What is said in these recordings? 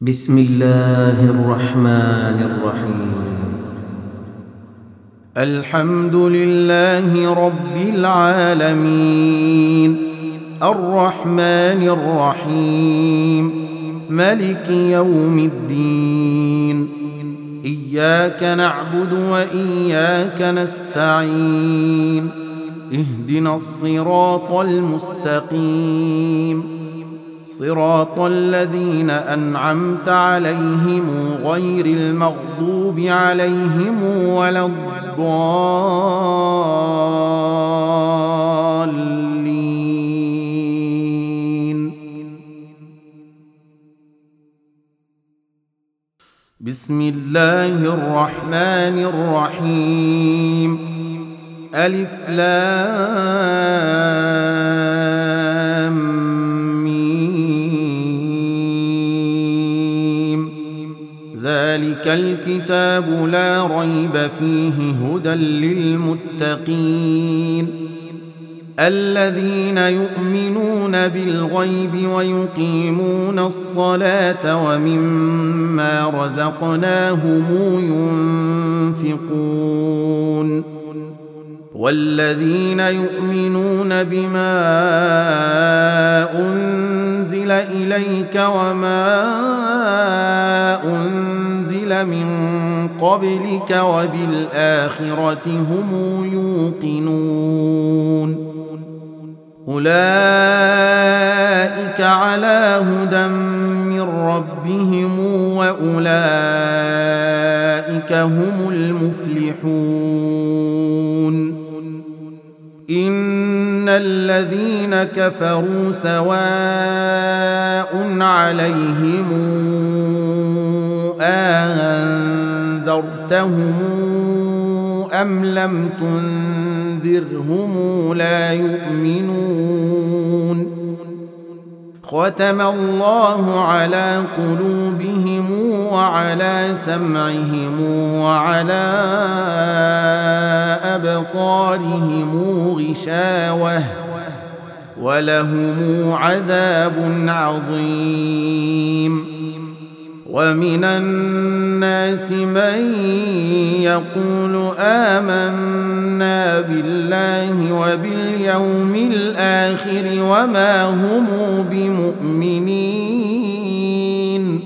بسم الله الرحمن الرحيم. الحمد لله رب العالمين، الرحمن الرحيم، ملك يوم الدين. إياك نعبد وإياك نستعين، اهدنا الصراط المستقيم، صراط الذين أنعمت عليهم غير المغضوب عليهم ولا الضالين. بسم الله الرحمن الرحيم. ألف لام ذلك الكتاب لا ريب فيه هدى للمتقين، الذين يؤمنون بالغيب ويقيمون الصلاة ومما رزقناهم ينفقون، والذين يؤمنون بما أنزل إليك وما أنزل من قبلك وبالآخرة هم يوقنون. أولئك على هدى من ربهم وأولئك هم المفلحون. إن الذين كفروا سواء عليهم أنذرتهم أم لم تنذرهم لا يؤمنون. ختم الله على قلوبهم وعلى سمعهم وعلى أبصارهم غشاوة ولهم عذاب عظيم. ومن الناس من يقول آمنا بالله وباليوم الآخر وما هم بمؤمنين،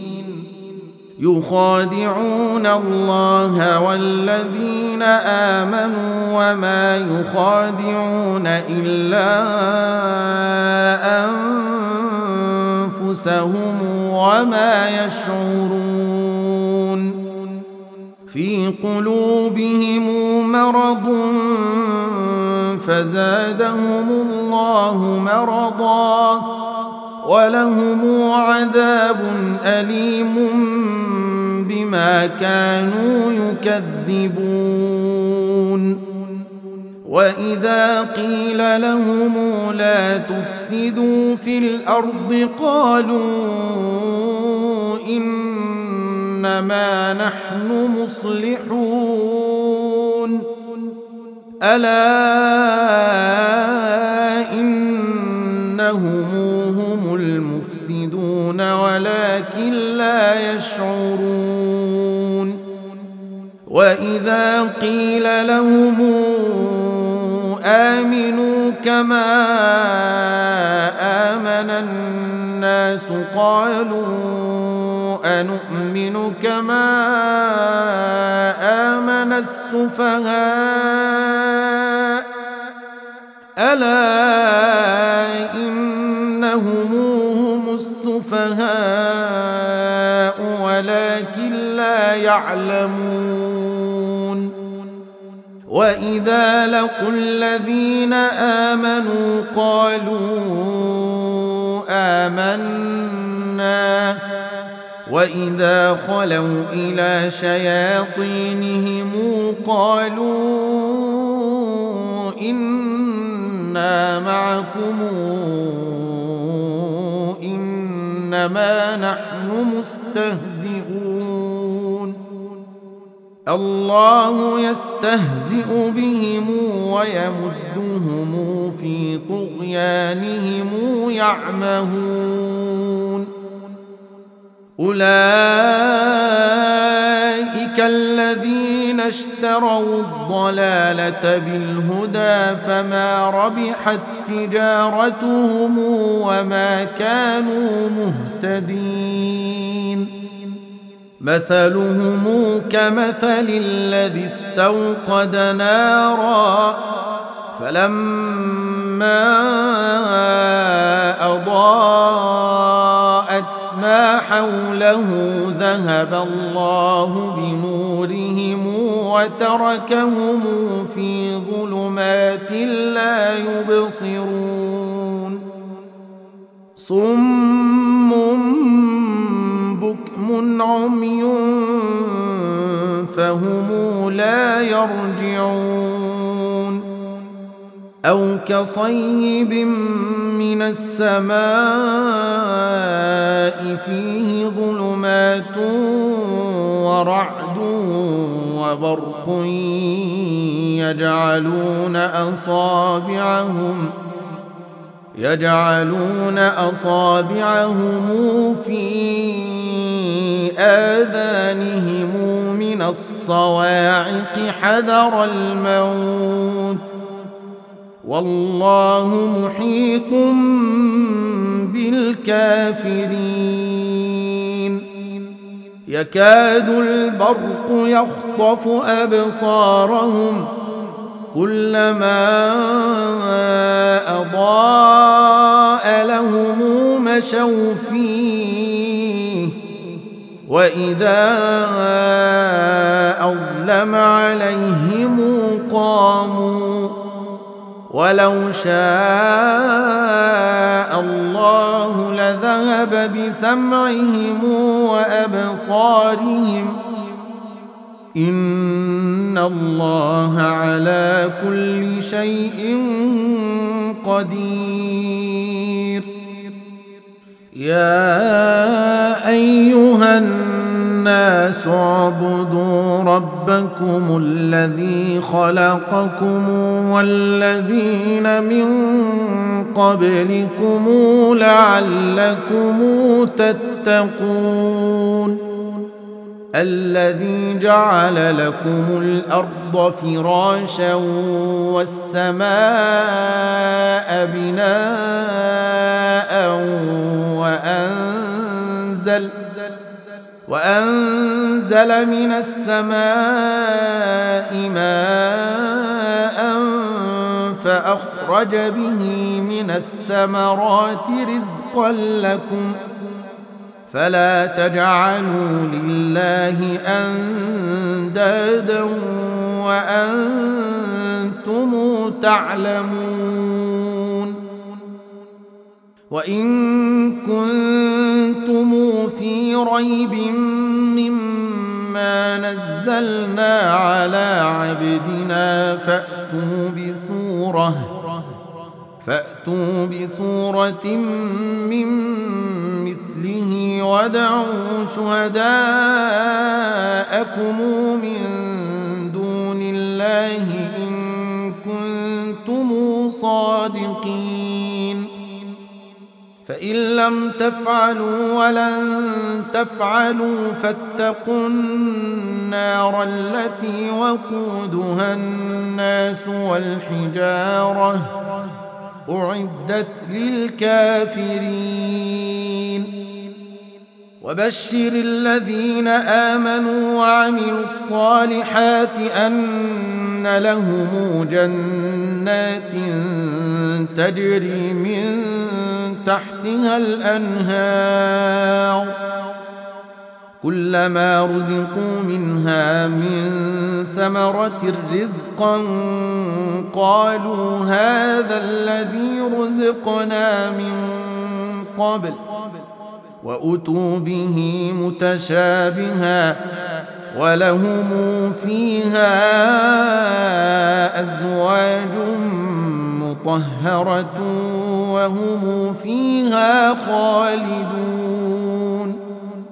يخادعون الله والذين آمنوا وما يخادعون إلا أنفسهم وما يشعرون. في قلوبهم مرض فزادهم الله مرضا ولهم عذاب أليم بما كانوا يكذبون. وإذا قيل لهم لا تفسدوا في الأرض قالوا إنما نحن مصلحون. ألا إنهم هم المفسدون ولكن لا يشعرون. وإذا قيل لهم آمنوا كما آمن الناس قالوا أنؤمن كما آمن السفهاء. ألا إنهم هم السفهاء ولكن لا يعلمون. وإذا لقوا الذين آمنوا قالوا آمنا وإذا خلوا إلى شياطينهم قالوا إنا معكم إنما نحن مستهزئون. الله يستهزئ بهم ويمدهم في طغيانهم يعمهون. أولئك الذين اشتروا الضلالة بالهدى فما ربحت تجارتهم وما كانوا مهتدين مثلهم كمثل الذي استوقد نارا فلما أضاءت ما حوله ذهب الله بنورهم وتركهم في ظلمات لا يبصرون صم بكم عمي فهم لا يرجعون أو كصيب من السماء فيه ظلمات ورعد وبرق يجعلون أصابعهم في آذانهم من الصواعق حذر الموت والله محيط بالكافرين يكاد البرق يخطف أبصارهم كلما أضاء لهم مشوا فيه وإذا أظلم عليهم قاموا ولو شاء الله لذهب بسمعهم وأبصارهم إن الله على كل شيء قدير يا أيها الناس اعبدوا ربكم الذي خلقكم والذين من قبلكم لعلكم تتقون الذي جعل لكم الأرض فراشا والسماء بناء وأنزل من السماء ماء فأخرج به من الثمرات رزقا لكم فلا تجعلوا لله أندادا وأنتم تعلمون وإن كنتم في ريب مما نزلنا على عبدنا فأتوا بسورة من مثله وادعوا شهداءكم من دون الله إن كنتم صادقين فإن لم تفعلوا ولن تفعلوا فاتقوا النار التي وقودها الناس والحجارة أعدت للكافرين وبشر الذين آمنوا وعملوا الصالحات أن لهم جنات تجري من تحتها الأنهار كلما رزقوا منها من ثمرة رزقا قالوا هذا الذي رزقنا من قبل وأتوا به متشابها ولهم فيها أزواج مطهرة وهم فيها خالدون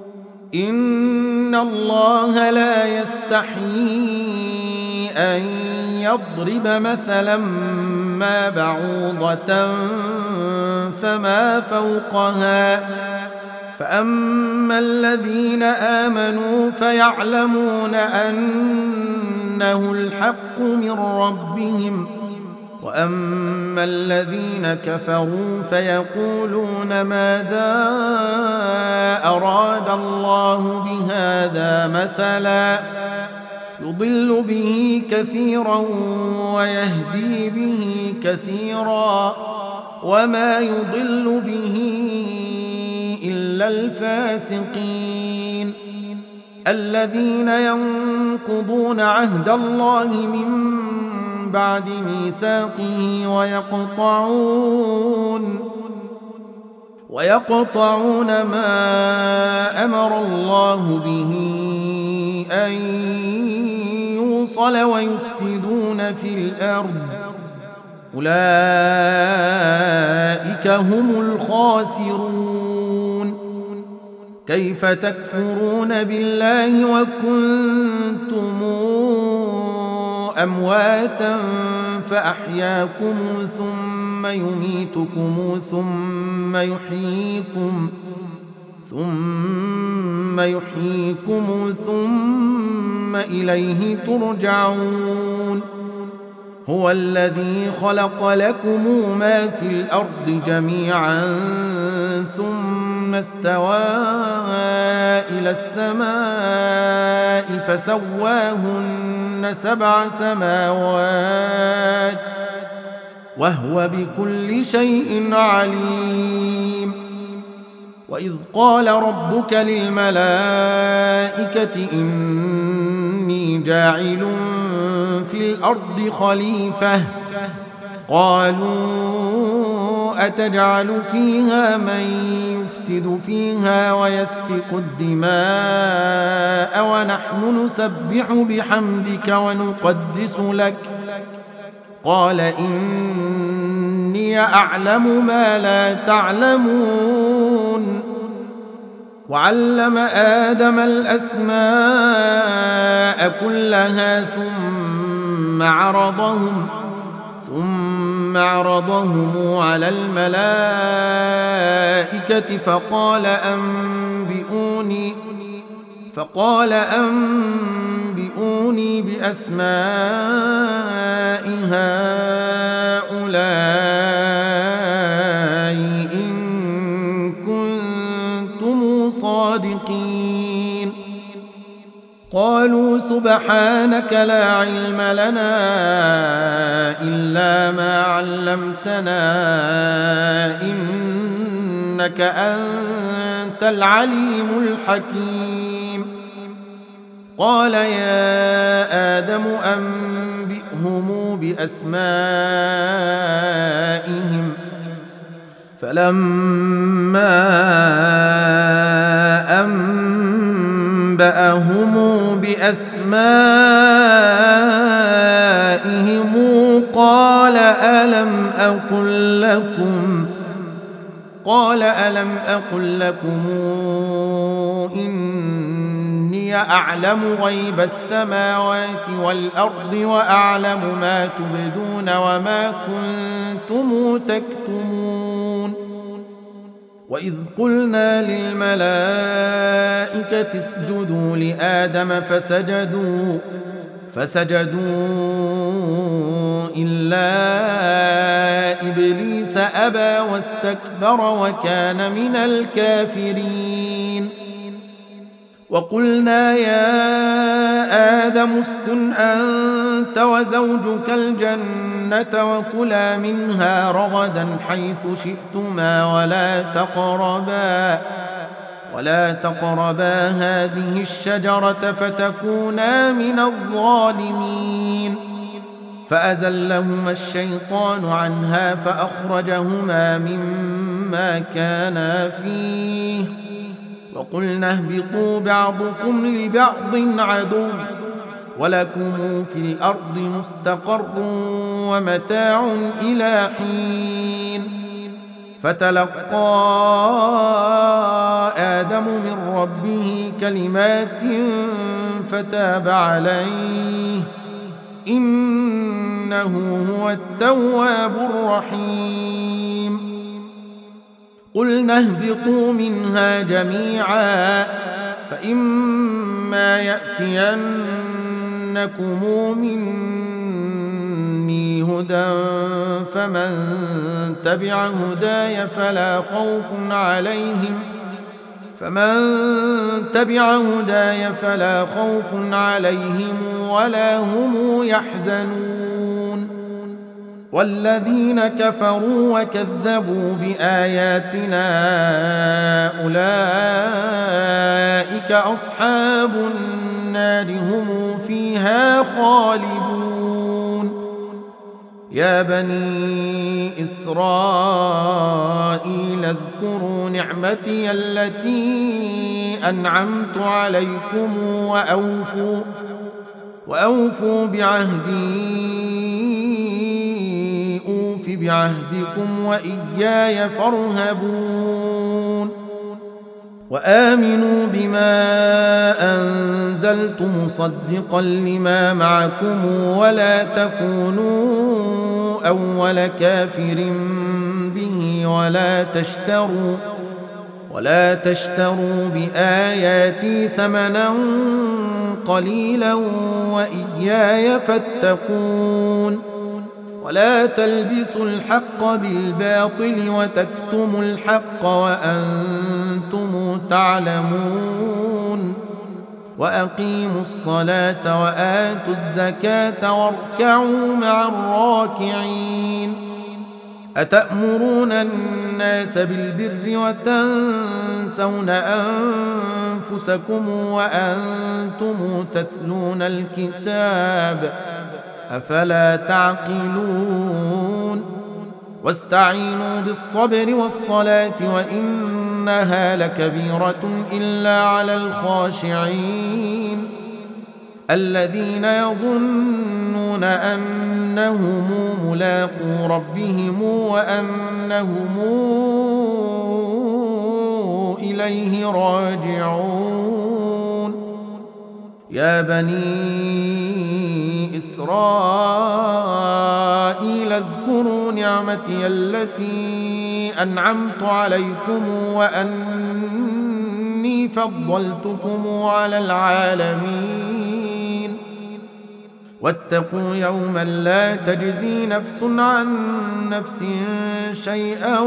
إن الله لا يستحيي أن يضرب مثلا ما بعوضة فما فوقها فأما الذين آمنوا فيعلمون أنه الحق من ربهم، وأما الذين كفروا فيقولون ماذا أراد الله بهذا مثلا يضل به كثيرا ويهدي به كثيرا وما يضل به إلا الفاسقين الذين ينقضون عهد الله من بعد ميثاقه ويقطعون ما أمر الله به أن يوصل ويفسدون في الأرض أولئك هم الخاسرون. كيف تكفرون بالله وكنتم أمواتا فأحياكم ثم يميتكم ثم يحييكم ثم إليه ترجعون. هو الذي خلق لكم ما في الأرض جميعا ثم استوى إلى السماء فسواهن 7 سماوات وهو بكل شيء عليم. وإذ قال ربك للملائكة إني جاعل في الأرض خليفة قالوا أتجعل فيها من يفسد فيها ويسفك الدماء ونحن نسبح بحمدك ونقدس لك قال إني أعلم ما لا تعلمون. وعلم آدم الأسماء كلها ثم عرضهم على الملائكة فقال أنبئوني بأسماء هؤلاء إن كنتم صادقين. قالوا سبحانك لا علم لنا إلا ما علمتنا إنك أنت العليم الحكيم. قال يا آدم أنبئهم بأسمائهم فلما أنبأهم بأسمائهم قال ألم أقل لكم إني أعلم غيب السماوات والأرض وأعلم ما تبدون وما كنتم تكتمون. وإذ قلنا للملائكة اسجدوا لآدم فسجدوا إلا إبليس أبى واستكبر وكان من الكافرين. وقلنا يا آدم اسكن أنت وزوجك الجنة وكلا منها رغدا حيث شئتما ولا تقربا هذه الشجرة فتكونا من الظالمين. فأزلهما الشيطان عنها فأخرجهما مما كانا فيه وقلنا اهبطوا بعضكم لبعض عدو ولكم في الأرض مستقر ومتاع إلى حين. فتلقى آدم من ربه كلمات فتاب عليه إنه هو التواب الرحيم. قلنا اهبطوا منها جميعا فإما يأتينكم مني هدى فمن تبع هداي فلا خوف عليهم ولا هم يحزنون والذين كفروا وكذبوا بآياتنا أولئك أصحاب النار هم فيها خالدون يا بني إسرائيل اذكروا نعمتي التي أنعمت عليكم وأوفوا بعهدكم وإياي فارهبون وآمنوا بما أنزلت مصدقا لما معكم ولا تكونوا أول كافر به ولا تشتروا بآياتي ثمنا قليلا وإياي فاتقون ولا تلبسوا الحق بالباطل وتكتموا الحق وأنتم تعلمون وأقيموا الصلاة وآتوا الزكاة واركعوا مع الراكعين أتأمرون الناس بالبر وتنسون أنفسكم وأنتم تتلون الكتاب أفلا تعقلون واستعينوا بالصبر والصلاة وإنها لكبيرة إلا على الخاشعين الذين يظنون أنهم ملاقو ربهم وأنهم إليه راجعون يا بني إسرائيل اذكروا نعمتي التي أنعمت عليكم وأني فضلتكم على العالمين واتقوا يوما لا تجزي نفس عن نفس شيئا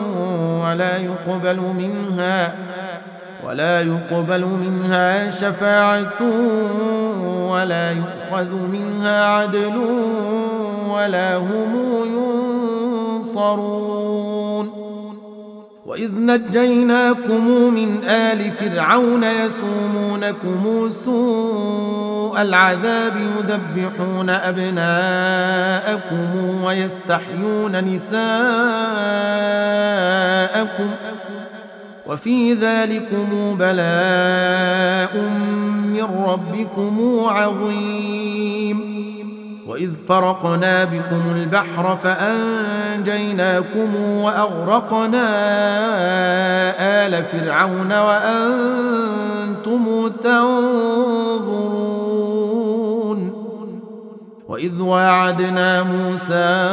ولا يقبل منها شفاعة ولا يؤخذ منها عدل ولا هم ينصرون وإذ نجيناكم من آل فرعون يسومونكم سوء العذاب يذبحون أبناءكم ويستحيون نساءكم وفي ذلكم بلاء من ربكم عظيم وإذ فرقنا بكم البحر فأنجيناكم وأغرقنا آل فرعون وأنتم تنظرون وإذ واعدنا موسى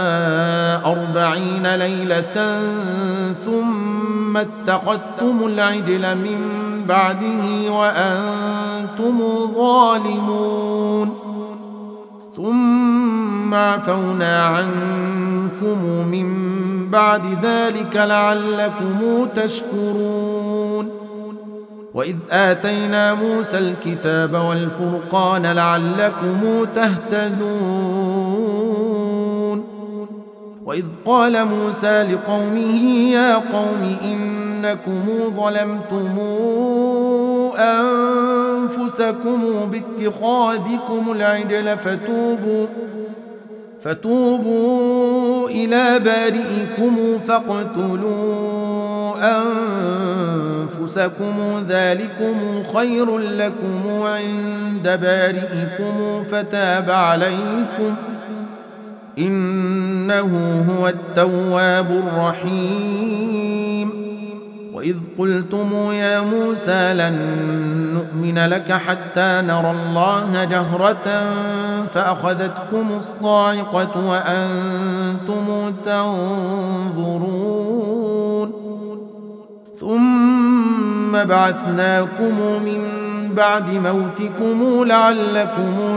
40 ليلة ثم اتخذتم العجل من بعده وأنتم ظالمون ثم عفونا عنكم من بعد ذلك لعلكم تشكرون وإذ آتينا موسى الكتاب والفرقان لعلكم تهتدون وإذ قال موسى لقومه يا قوم إنكم ظلمتم أنفسكم باتخاذكم العجل فتوبوا إلى بارئكم فاقتلوا أنفسكم ذلكم خير لكم عند بارئكم فتاب عليكم إنه هو التواب الرحيم وإذ قلتم يا موسى لن نؤمن لك حتى نرى الله جهرة فأخذتكم الصاعقة وأنتم تنظرون ثم بعثناكم من بعد موتكم لعلكم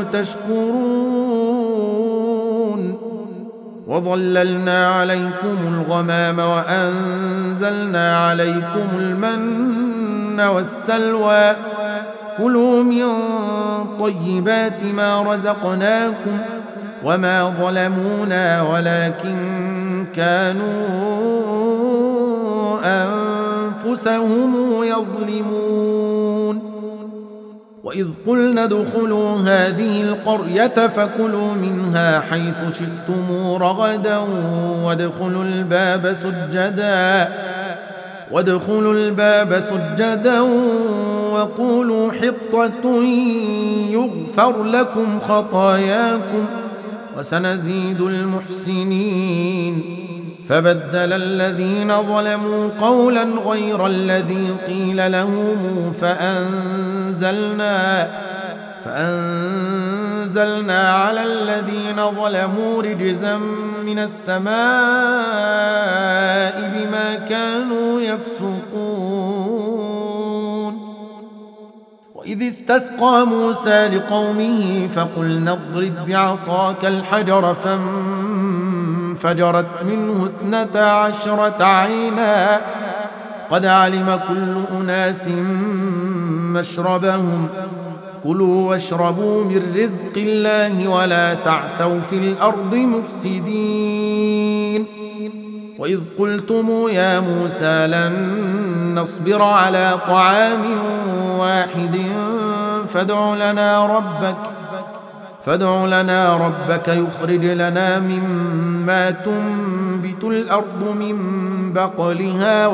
تشكرون وظللنا عليكم الغمام وأنزلنا عليكم المن والسلوى كلوا من طيبات ما رزقناكم وما ظلمونا ولكن كانوا أنفسهم يظلمون وإذ قلنا ادخلوا هذه القرية فكلوا منها حيث شئتم رغدا وادخلوا الباب سجدا وقولوا حطة يغفر لكم خطاياكم وسنزيد المحسنين فبدل الذين ظلموا قولا غير الذي قيل لهم فأنزلنا على الذين ظلموا رجزا من السماء بما كانوا يفسقون وإذ استسقى موسى لقومه فقلنا اضرب بعصاك الحجر فانفجرت منه 12 عينا قد علم كل أناس مشربهم كلوا واشربوا من رزق الله ولا تعثوا في الأرض مفسدين وإذ قلتم يا موسى لن نصبر على طعام واحد فادع لنا ربك يخرج لنا مما تنبت الأرض من بقلها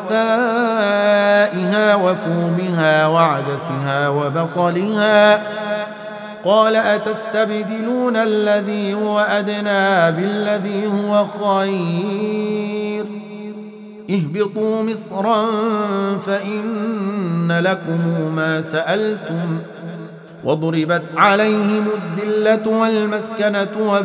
وقثائها وفومها وعدسها وبصلها قال أتستبدلون الذي هو أدنى بالذي هو خير اهبطوا مصرا فإن لكم ما سألتم وضربت عليهم الذلة والمسكنة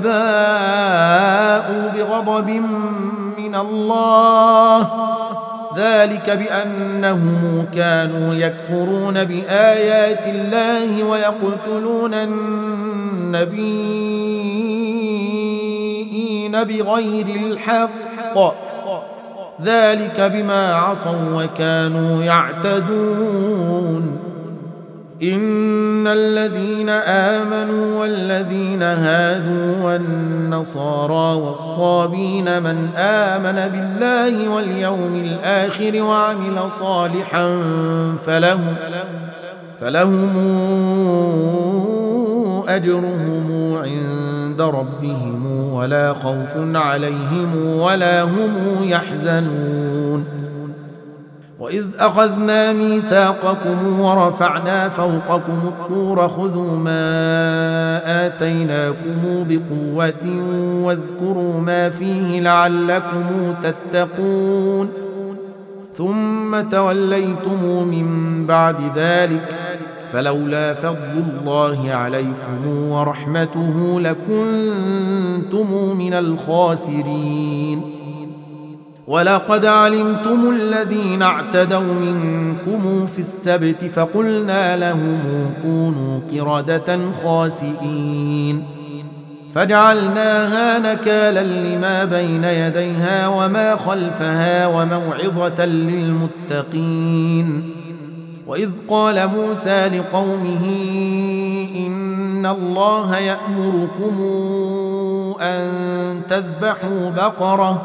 وباءوا بغضب من الله ذلك بأنهم كانوا يكفرون بآيات الله ويقتلون النبيين بغير الحق ذلك بما عصوا وكانوا يعتدون إن الذين آمنوا والذين هادوا والنصارى والصابين من آمن بالله واليوم الآخر وعمل صالحا فلهم أجرهم عند ربهم ولا خوف عليهم ولا هم يحزنون وإذ أخذنا ميثاقكم ورفعنا فوقكم الطور خذوا ما آتيناكم بقوة واذكروا ما فيه لعلكم تتقون ثم توليتم من بعد ذلك فلولا فضل الله عليكم ورحمته لكنتم من الخاسرين ولقد علمتم الذين اعتدوا منكم في السبت فقلنا لهم كونوا قردة خاسئين فجعلناها نكالا لما بين يديها وما خلفها وموعظة للمتقين وإذ قال موسى لقومه إن الله يأمركم أن تذبحوا بقرة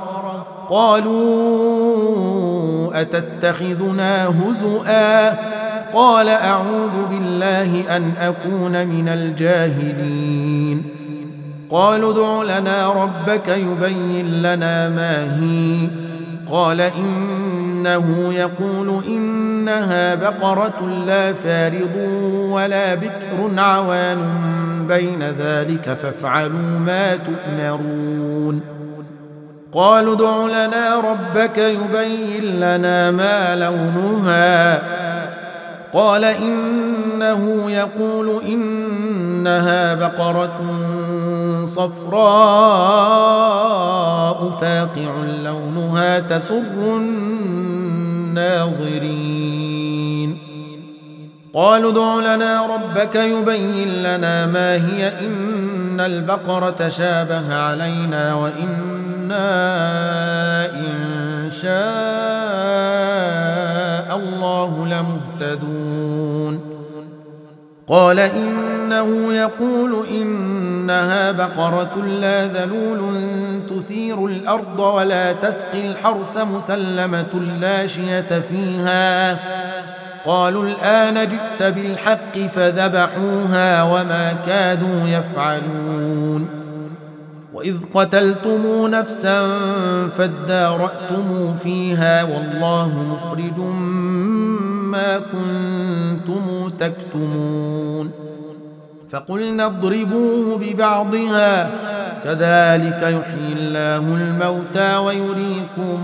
قالوا أتتخذنا هزؤا قال أعوذ بالله أن أكون من الجاهلين قالوا ادع لنا ربك يبين لنا ما هي قال إنه يقول إنها بقرة لا فارض ولا بكر عوان بين ذلك فافعلوا ما تؤمرون قالوا ادع لنا ربك يبين لنا ما لونها قال إنه يقول إنها بقرة صفراء فاقع لونها تسر الناظرين الناظرين. قالوا ادع لنا ربك يبين لنا ما هي إن البقرة شابه علينا وإنا إن شاء الله لمهتدون. قال إنه يقول إنها بقرة لا ذلول تثير الأرض ولا تسقي الحرث مسلمة لا شية فيها. قالوا الآن جئت بالحق فذبحوها وما كادوا يفعلون. وإذ قتلتم نفسا فادارأتم فيها والله مخرج ما كنتم تكتمون. فقلنا اضربوه ببعضها كذلك يحيي الله الموتى ويريكم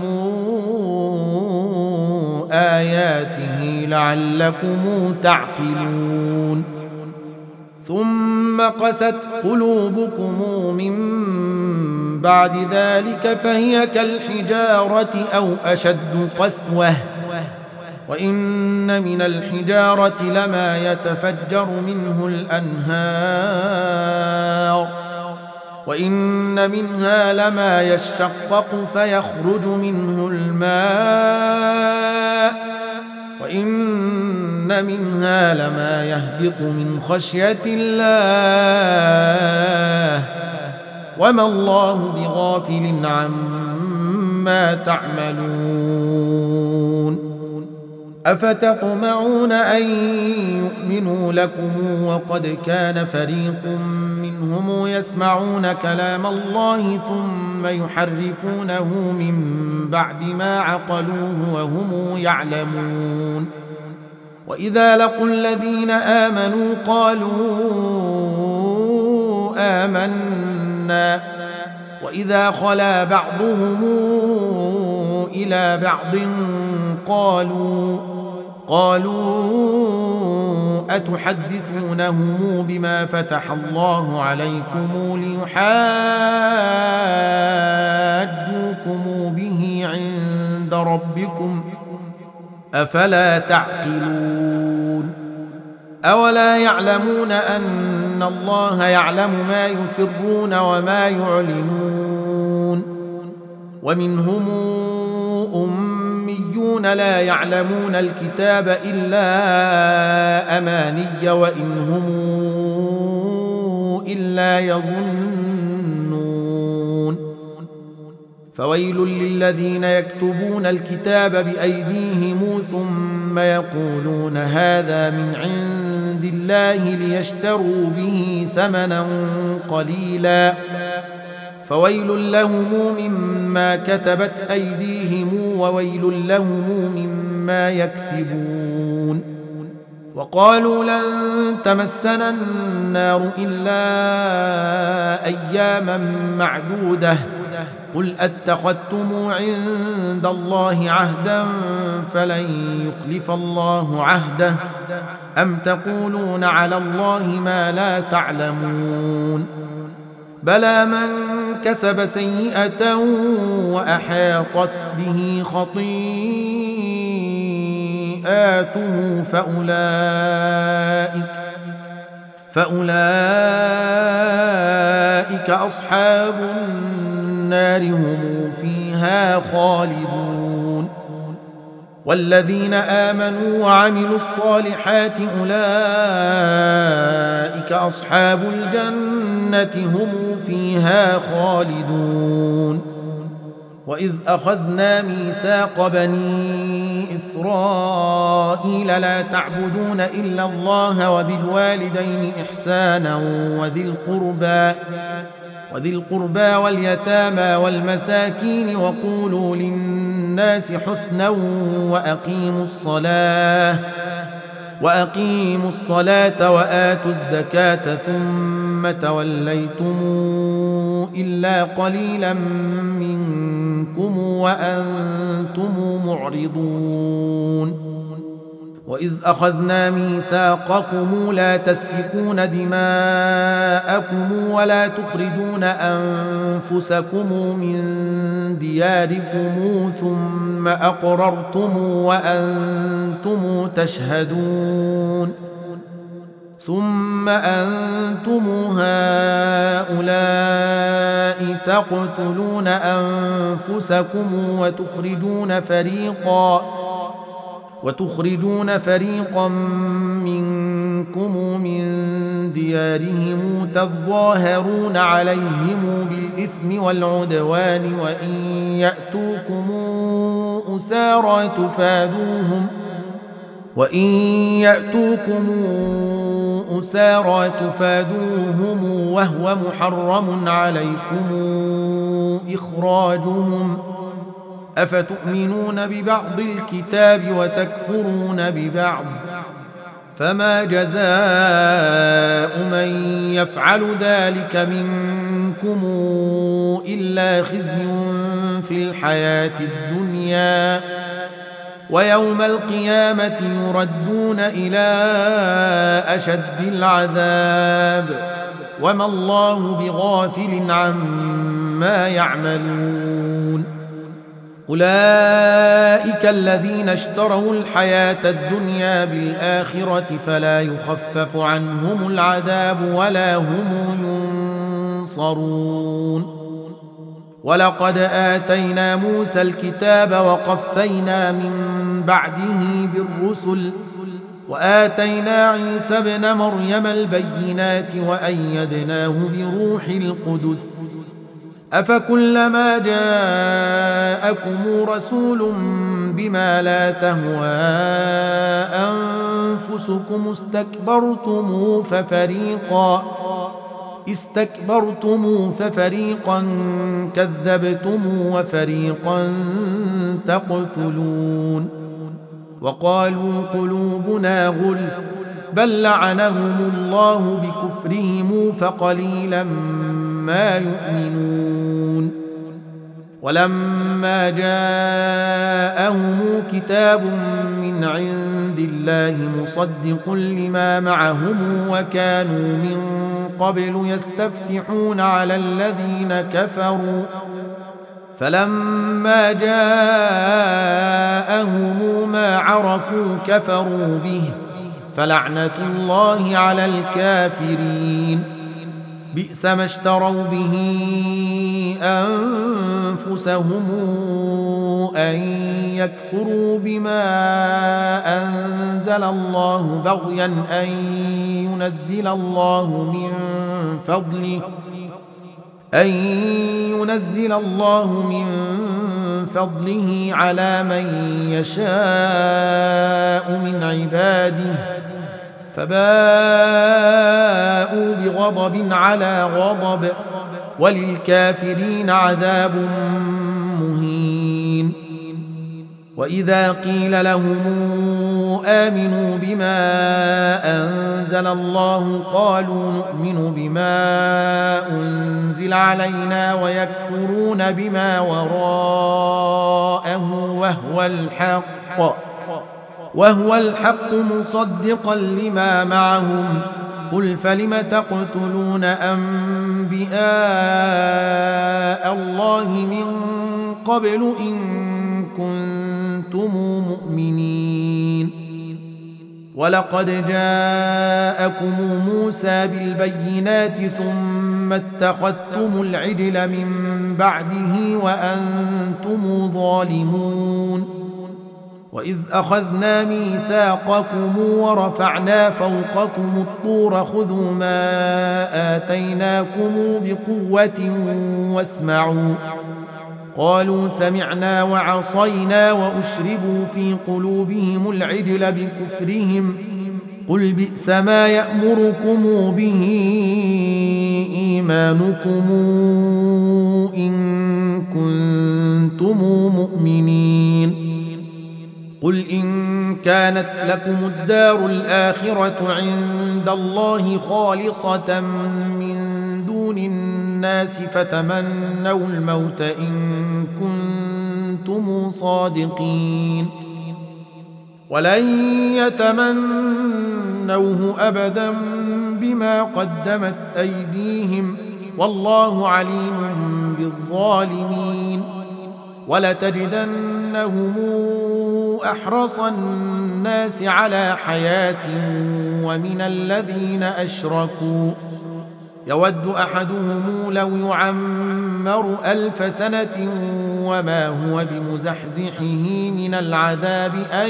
آياته لعلكم تعقلون. ثم قست قلوبكم من بعد ذلك فهي كالحجارة أو أشد قسوة. وإن من الحجارة لما يتفجر منه الأنهار وإن منها لما يشقق فيخرج منه الماء وإن منها لما يهبط من خشية الله وما الله بغافل عما تعملون. أفتطمعون أن يؤمنوا لكم وقد كان فريق منهم يسمعون كلام الله ثم يحرفونه من بعد ما عقلوه وهم يعلمون. وإذا لقوا الذين آمنوا قالوا آمنا وإذا خلا بعضهم إلى بعض قالوا أتحدثونهم بما فتح الله عليكم ليحاجوكم به عند ربكم أفلا تعقلون. أولا يعلمون أن الله يعلم ما يسرون وما يعلنون. ومنهم أميون لا يعلمون الكتاب إلا أماني وإن هم إلا يظنون. فويل للذين يكتبون الكتاب بأيديهم ثم يقولون هذا من عند الله ليشتروا به ثمنا قليلا فويل لهم مما كتبت أيديهم وويل لهم مما يكسبون. وقالوا لن تمسنا النار إلا أياما معدودة قل أتخذتم عند الله عهدا فلن يخلف الله عهده أم تقولون على الله ما لا تعلمون. بلى من كسب سيئة وأحاطت به خطيئاته فأولئك أصحاب النار هم فيها خالدون. والذين آمنوا وعملوا الصالحات أولئك أصحاب الجنة هم فيها خالدون. وإذ أخذنا ميثاق بني إسرائيل لا تعبدون إلا الله وبالوالدين إحسانا وذي القربى واليتامى والمساكين وقولوا للناس حسنا وأقيموا الصلاة وآتوا الزكاة ثم توليتم إلا قليلا منكم وأنتم معرضون. وإذ أخذنا ميثاقكم لا تسفكون دماءكم ولا تخرجون أنفسكم من دياركم ثم أقررتم وأنتم تشهدون ثم أنتم هؤلاء تقتلون أنفسكم وتخرجون فريقا منكم من ديارهم تظاهرون عليهم بالإثم والعدوان وإن يأتوكم أسارى تفادوهم وهو محرم عليكم إخراجهم أفتؤمنون ببعض الكتاب وتكفرون ببعض فما جزاء من يفعل ذلك منكم إلا خزي في الحياة الدنيا ويوم القيامة يردون إلى أشد العذاب وما الله بغافل عما يعملون أولئك الذين اشتروا الحياة الدنيا بالآخرة فلا يخفف عنهم العذاب ولا هم ينصرون ولقد آتينا موسى الكتاب وقفينا من بعده بالرسل وآتينا عيسى ابن مريم البينات وأيدناه بروح القدس أفكلما جاءكم رسول بما لا تهوى أنفسكم استكبرتم ففريقا كذبتم وفريقا تقتلون وقالوا قلوبنا غلف بل لعنهم الله بكفرهم فقليلا ما يؤمنون ولما جاءهم كتاب من عند الله مصدق لما معهم وكانوا من قبل يستفتحون على الذين كفروا فلما جاءهم ما عرفوا كفروا به فلعنة الله على الكافرين بئس ما اشتروا به أنفسهم أن يكفروا بما أنزل الله بغيا أن ينزل الله من فضله على من يشاء من عباده فباءوا بغضب على غضب وللكافرين عذاب مهين وإذا قيل لهم آمنوا بما أنزل الله قالوا نؤمن بما أنزل علينا ويكفرون بما وراءه وهو الحق مصدقا لما معهم قل فلم تقتلون أنبياء الله من قبل إن كنتم مؤمنين ولقد جاءكم موسى بالبينات ثم اتخذتم العجل من بعده وأنتم ظالمون وإذ أخذنا ميثاقكم ورفعنا فوقكم الطور خذوا ما آتيناكم بقوة واسمعوا قالوا سمعنا وعصينا وأشربوا في قلوبهم العجل بكفرهم قل بئس ما يأمركم به إيمانكم إن كنتم مؤمنين قل إن كانت لكم الدار الآخرة عند الله خالصة من دون الناس فتمنوا الموت إن كنتم صادقين ولن يتمنوه أبدا بما قدمت أيديهم والله عليم بالظالمين. ولتجدنهم أحرص الناس على حياة ومن الذين أشركوا يود أحدهم لو يعمر 1000 سنة وما هو بمزحزحه من العذاب أن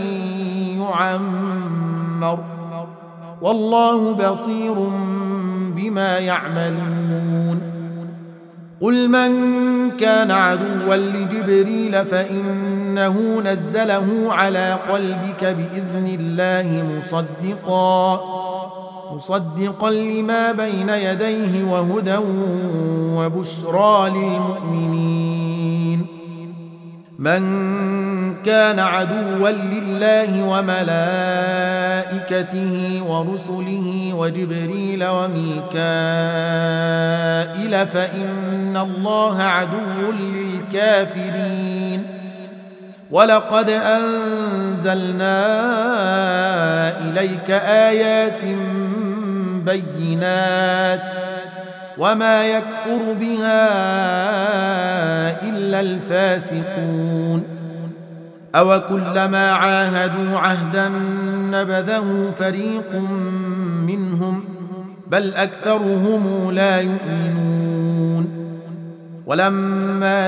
يعمر والله بصير بما يعملون. قل من كان عدوا لجبريل فإنه نزله على قلبك بإذن الله مصدقا لما بين يديه وهدى وبشرى للمؤمنين. من كان عدوا لله وملائكته ورسله وجبريل وميكائيل فإن الله عدو للكافرين. ولقد أنزلنا إليك آيات بينات وما يكفر بها إلا الفاسقون. أو كلما عاهدوا عهدا نبذه فريق منهم بل أكثرهم لا يؤمنون. ولما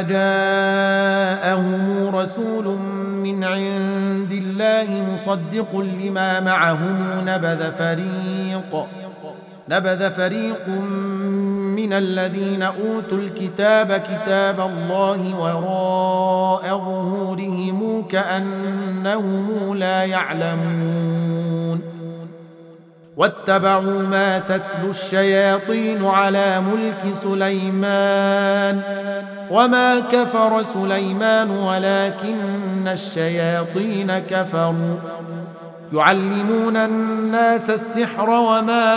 جاءهم رسول من عند الله مصدق لما معهم نبذ فريق من الذين أوتوا الكتاب كتاب الله وراء ظهورهم كأنهم لا يعلمون. واتبعوا ما تتلو الشياطين على ملك سليمان وما كفر سليمان ولكن الشياطين كفروا يعلمون الناس السحر وما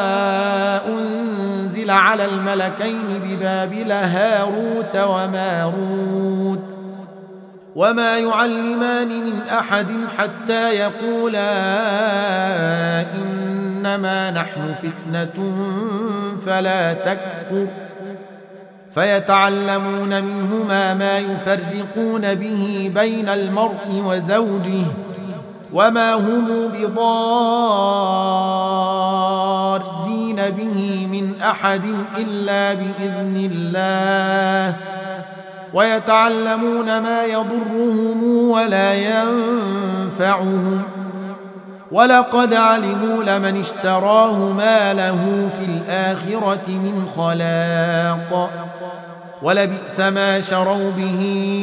أنزل على الملكين ببابل هاروت وماروت وما يعلمان من أحد حتى يقولا إنما نحن فتنة فلا تكفر فيتعلمون منهما ما يفرقون به بين المرء وزوجه وما هم بضارين به من أحد إلا بإذن الله ويتعلمون ما يضرهم ولا ينفعهم ولقد علموا لمن اشتراه ما له في الآخرة من خلاق ولبئس ما شروا به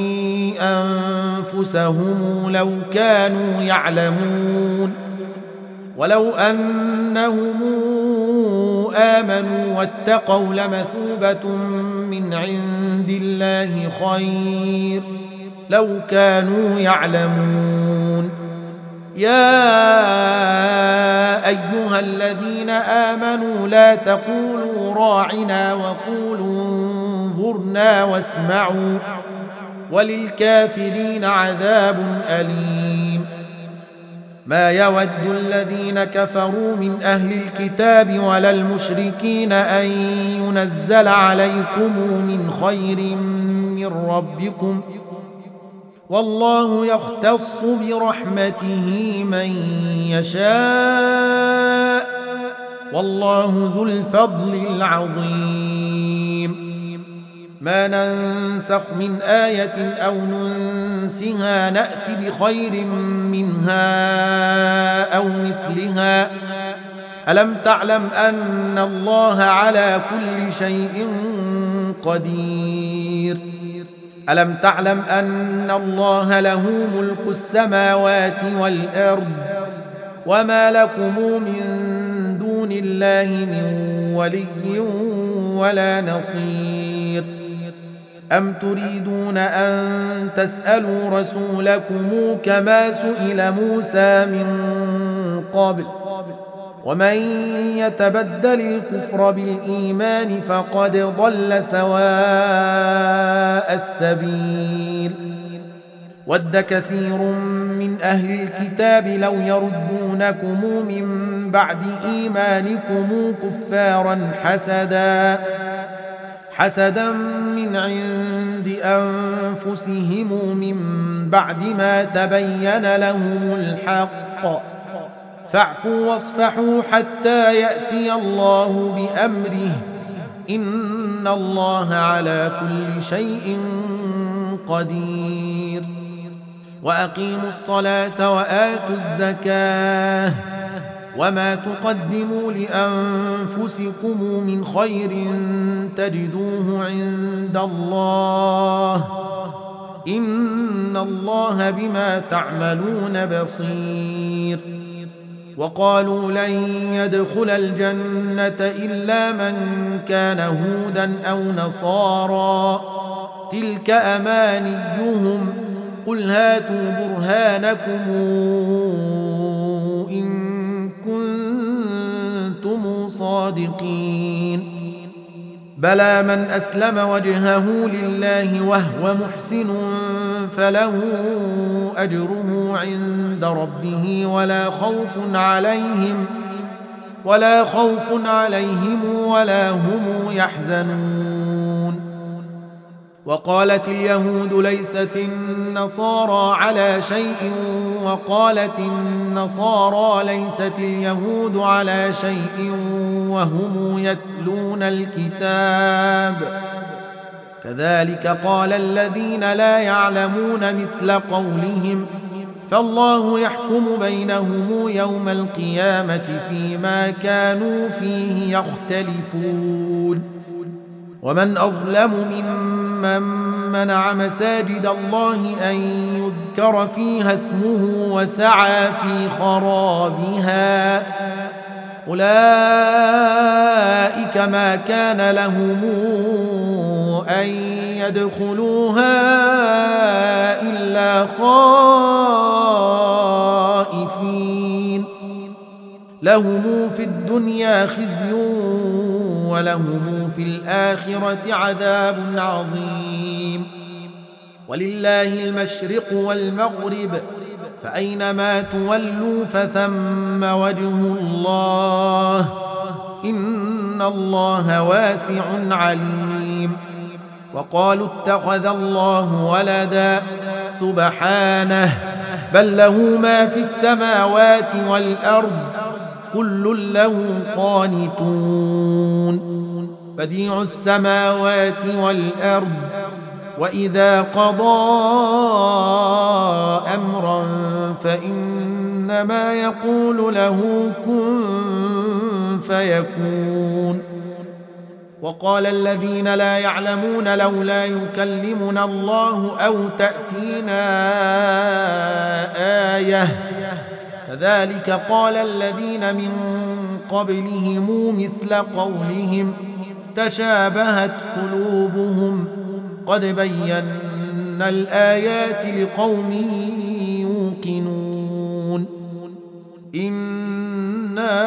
أنفسهم لو كانوا يعلمون. ولو أنهم آمنوا واتقوا لمثوبة من عند الله خير لو كانوا يعلمون. يا أيها الذين آمنوا لا تقولوا راعنا وقولوا انظرنا واسمعوا وللكافرين عذاب أليم. ما يود الذين كفروا من أهل الكتاب ولا المشركين أن ينزل عليكم من خير من ربكم والله يختص برحمته من يشاء والله ذو الفضل العظيم. ما ننسخ من آية أو ننسها نأت بخير منها أو مثلها ألم تعلم أن الله على كل شيء قدير. ألم تعلم أن الله له ملك السماوات والأرض وما لكم من دون الله من ولي ولا نصير. أم تريدون أن تسألوا رسولكم كما سئل موسى من قبل ومن يتبدل الكفر بالإيمان فقد ضل سواء السبيل. ود كثير من أهل الكتاب لو يردونكم من بعد إيمانكم كفارا حسدا من عند أنفسهم من بعد ما تبين لهم الحق فاعفوا واصفحوا حتى يأتي الله بأمره إن الله على كل شيء قدير وأقيموا الصلاة وآتوا الزكاة وما تقدموا لأنفسكم من خير تجدوه عند الله إن الله بما تعملون بصير وقالوا لن يدخل الجنة إلا من كان هودا أو نصارى تلك أمانيهم قل هاتوا برهانكم إن كنتم صادقين بلى من أسلم وجهه لله وهو محسن فله أجره عند ربه ولا خوف عليهم ولا هم يحزنون وقالت اليهود ليست النصارى على شيء وقالت النصارى ليست اليهود على شيء وهم يتلون الكتاب كذلك قال الذين لا يعلمون مثل قولهم فالله يحكم بينهم يوم القيامة فيما كانوا فيه يختلفون ومن أظلم ممن منع مساجد الله أن يذكر فيها اسمه وسعى في خرابها أولئك ما كان لهم أن يدخلوها إلا خائفين لهم في الدنيا خزي ولهم في الآخرة عذاب عظيم ولله المشرق والمغرب فأينما تولوا فثم وجه الله إن الله واسع عليم وقالوا اتخذ الله ولدا سبحانه بل له ما في السماوات والأرض كل له قانتون بديع السماوات والأرض وإذا قضى أمرا فإنما يقول له كن فيكون وقال الذين لا يعلمون لولا يكلمنا الله أو تأتينا آية كذلك قال الذين من قبلهم مثل قولهم تشابهت قلوبهم قد بينا الآيات لقوم يوقنون إنا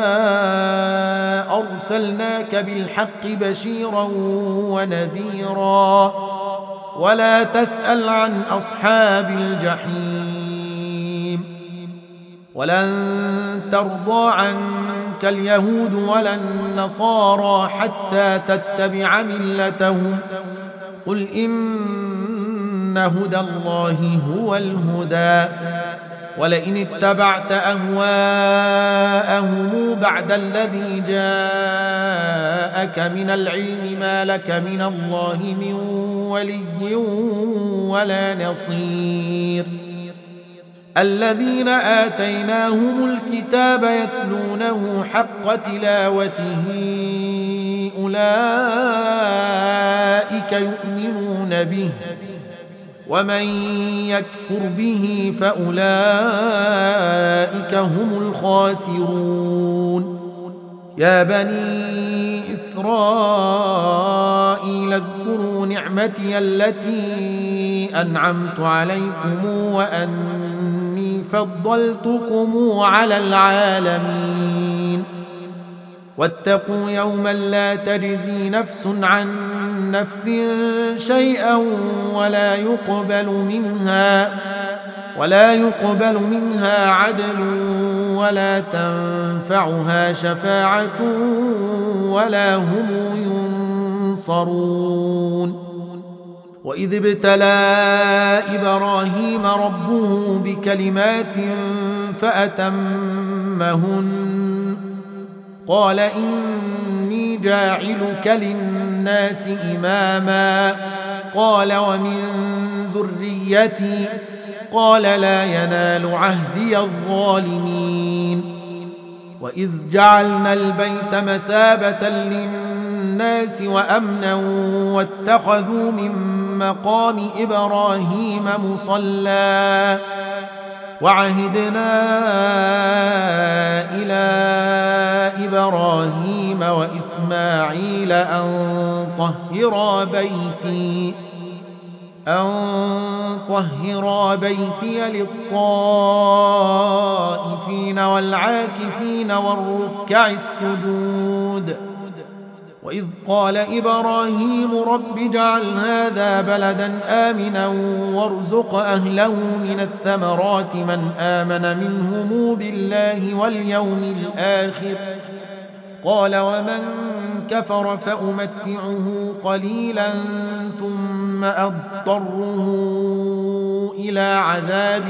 أرسلناك بالحق بشيرا ونذيرا ولا تسأل عن أصحاب الجحيم ولن ترضى عنك اليهود ولا النصارى حتى تتبع ملتهم قل إن هدى الله هو الهدى ولئن اتبعت أهواءهم بعد الذي جاءك من العلم ما لك من الله من ولي ولا نصير الذين آتيناهم الكتاب يتلونه حق تلاوته أولئك يؤمنون به ومن يكفر به فأولئك هم الخاسرون يا بني إسرائيل اذكروا نعمتي التي أنعمت عليكم وأني فضلتكم على العالمين واتقوا يوما لا تجزي نفس عن نفس شيئا ولا يقبل ولا يقبل منها عدل ولا تنفعها شفاعة ولا هم ينصرون. وإذ ابتلى إبراهيم ربه بكلمات فأتمهن قال إني جاعلك للناس إماما قال ومن ذريتي قال لا ينال عهدي الظالمين. وإذ جعلنا البيت مثابة للناس وأمنا واتخذوا من مقام إبراهيم مصلى وعهدنا إلى إبراهيم وإسماعيل أن طهرا بيتي للطائفين والعاكفين والركع السجود. وإذ قال إبراهيم رب اجعل هذا بلدا آمنا وارزق أهله من الثمرات من آمن منهم بالله واليوم الآخر قال ومن كفر فأمتعه قليلا ثم أضطره إلى عذاب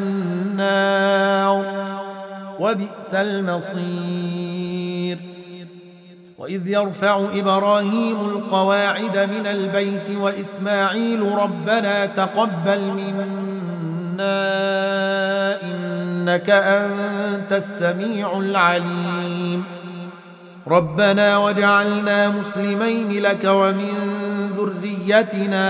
النار وبئس المصير. وإذ يرفع إبراهيم القواعد من البيت وإسماعيل ربنا تقبل منا إنك أنت السميع العليم ربنا واجعلنا مسلمين لك ومن ذريتنا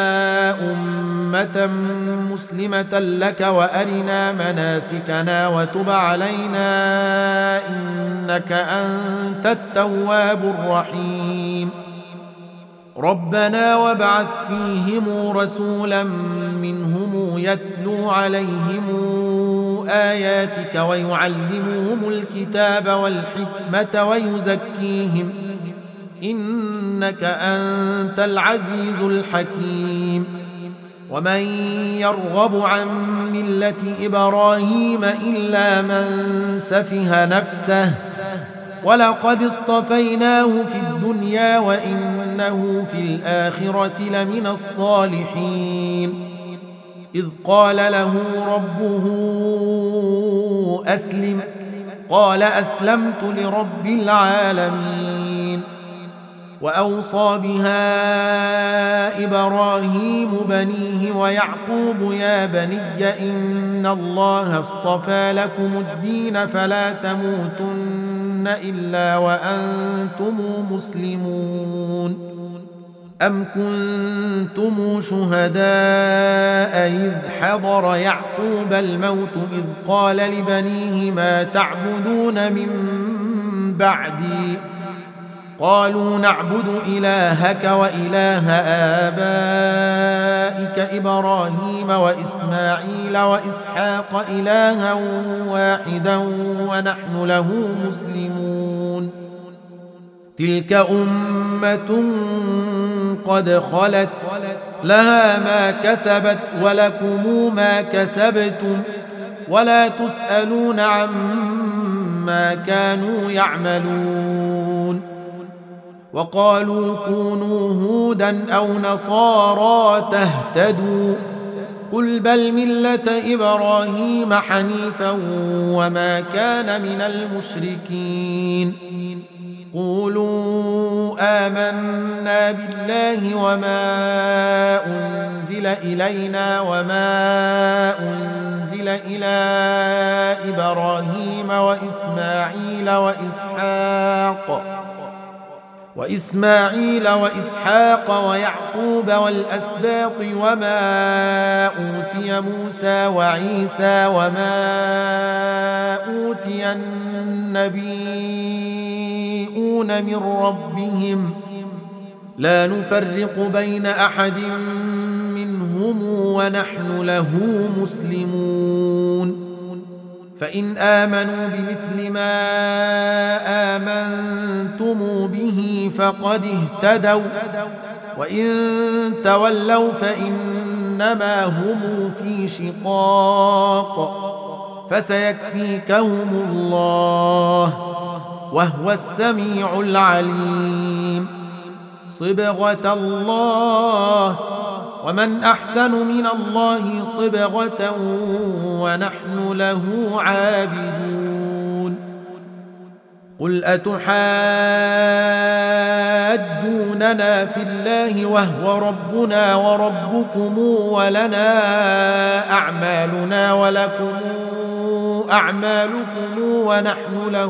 أمة مسلمة لك وأرنا مناسكنا وتب علينا إنك أنت التواب الرحيم ربنا وابعث فيهم رسولا منهم يتلو عليهم آياتك ويعلمهم الكتاب والحكمة ويزكيهم إنك أنت العزيز الحكيم. ومن يرغب عن ملة إبراهيم إلا من سفه نفسه ولقد اصطفيناه في الدنيا وإنه في الآخرة لمن الصالحين. إذ قال له ربه أسلم قال أسلمت لرب العالمين. وأوصى بها إبراهيم بنيه ويعقوب يا بني إن الله اصطفى لكم الدين فلا تموتن إلا وأنتم مسلمون. أم كنتم شهداء إذ حضر يعقوب الموت إذ قال لبنيه ما تعبدون من بعدي قالوا نعبد إلهك وإله آبائك إبراهيم وإسماعيل وإسحاق إلها واحدا ونحن له مسلمون. تلك أمة قد خلت لها ما كسبت ولكم ما كسبتم ولا تسألون عما كانوا يعملون. وقالوا كونوا هودا أو نصارى تهتدوا قل بل ملة إبراهيم حنيفا وما كان من المشركين. قولوا آمنا بالله وما أنزل إلينا وما أنزل إلى إبراهيم وإسماعيل وإسحاق ويعقوب والأسباط وما أوتي موسى وعيسى وما أوتي النبيون من ربهم لا نفرق بين أحد منهم ونحن له مسلمون. فإن آمنوا بمثل ما آمنتم به فقد اهتدوا وإن تولوا إنما هم في شقاق فسيكفيكهم الله وهو السميع العليم. صبغة الله ومن أحسن من الله صبغة ونحن له عابدون. قل أتحاجوننا في الله وهو ربنا وربكم ولنا أعمالنا ولكم أعمالكم ونحن له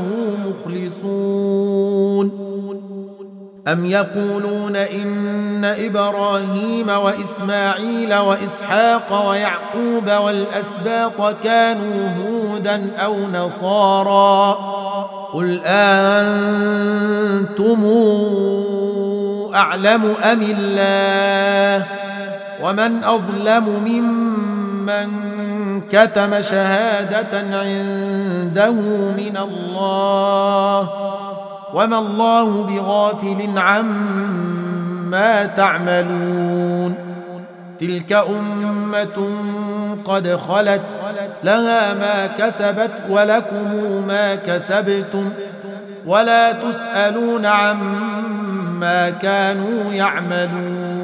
مخلصون. أم يقولون إن إبراهيم وإسماعيل وإسحاق ويعقوب والأسباط كانوا هودا أو نصارى قل أنتم أعلم أم الله ومن أظلم ممن كتم شهادة عنده من الله وما الله بغافل عما تعملون. تلك أمة قد خلت لها ما كسبت ولكم ما كسبتم ولا تسألون عما كانوا يعملون.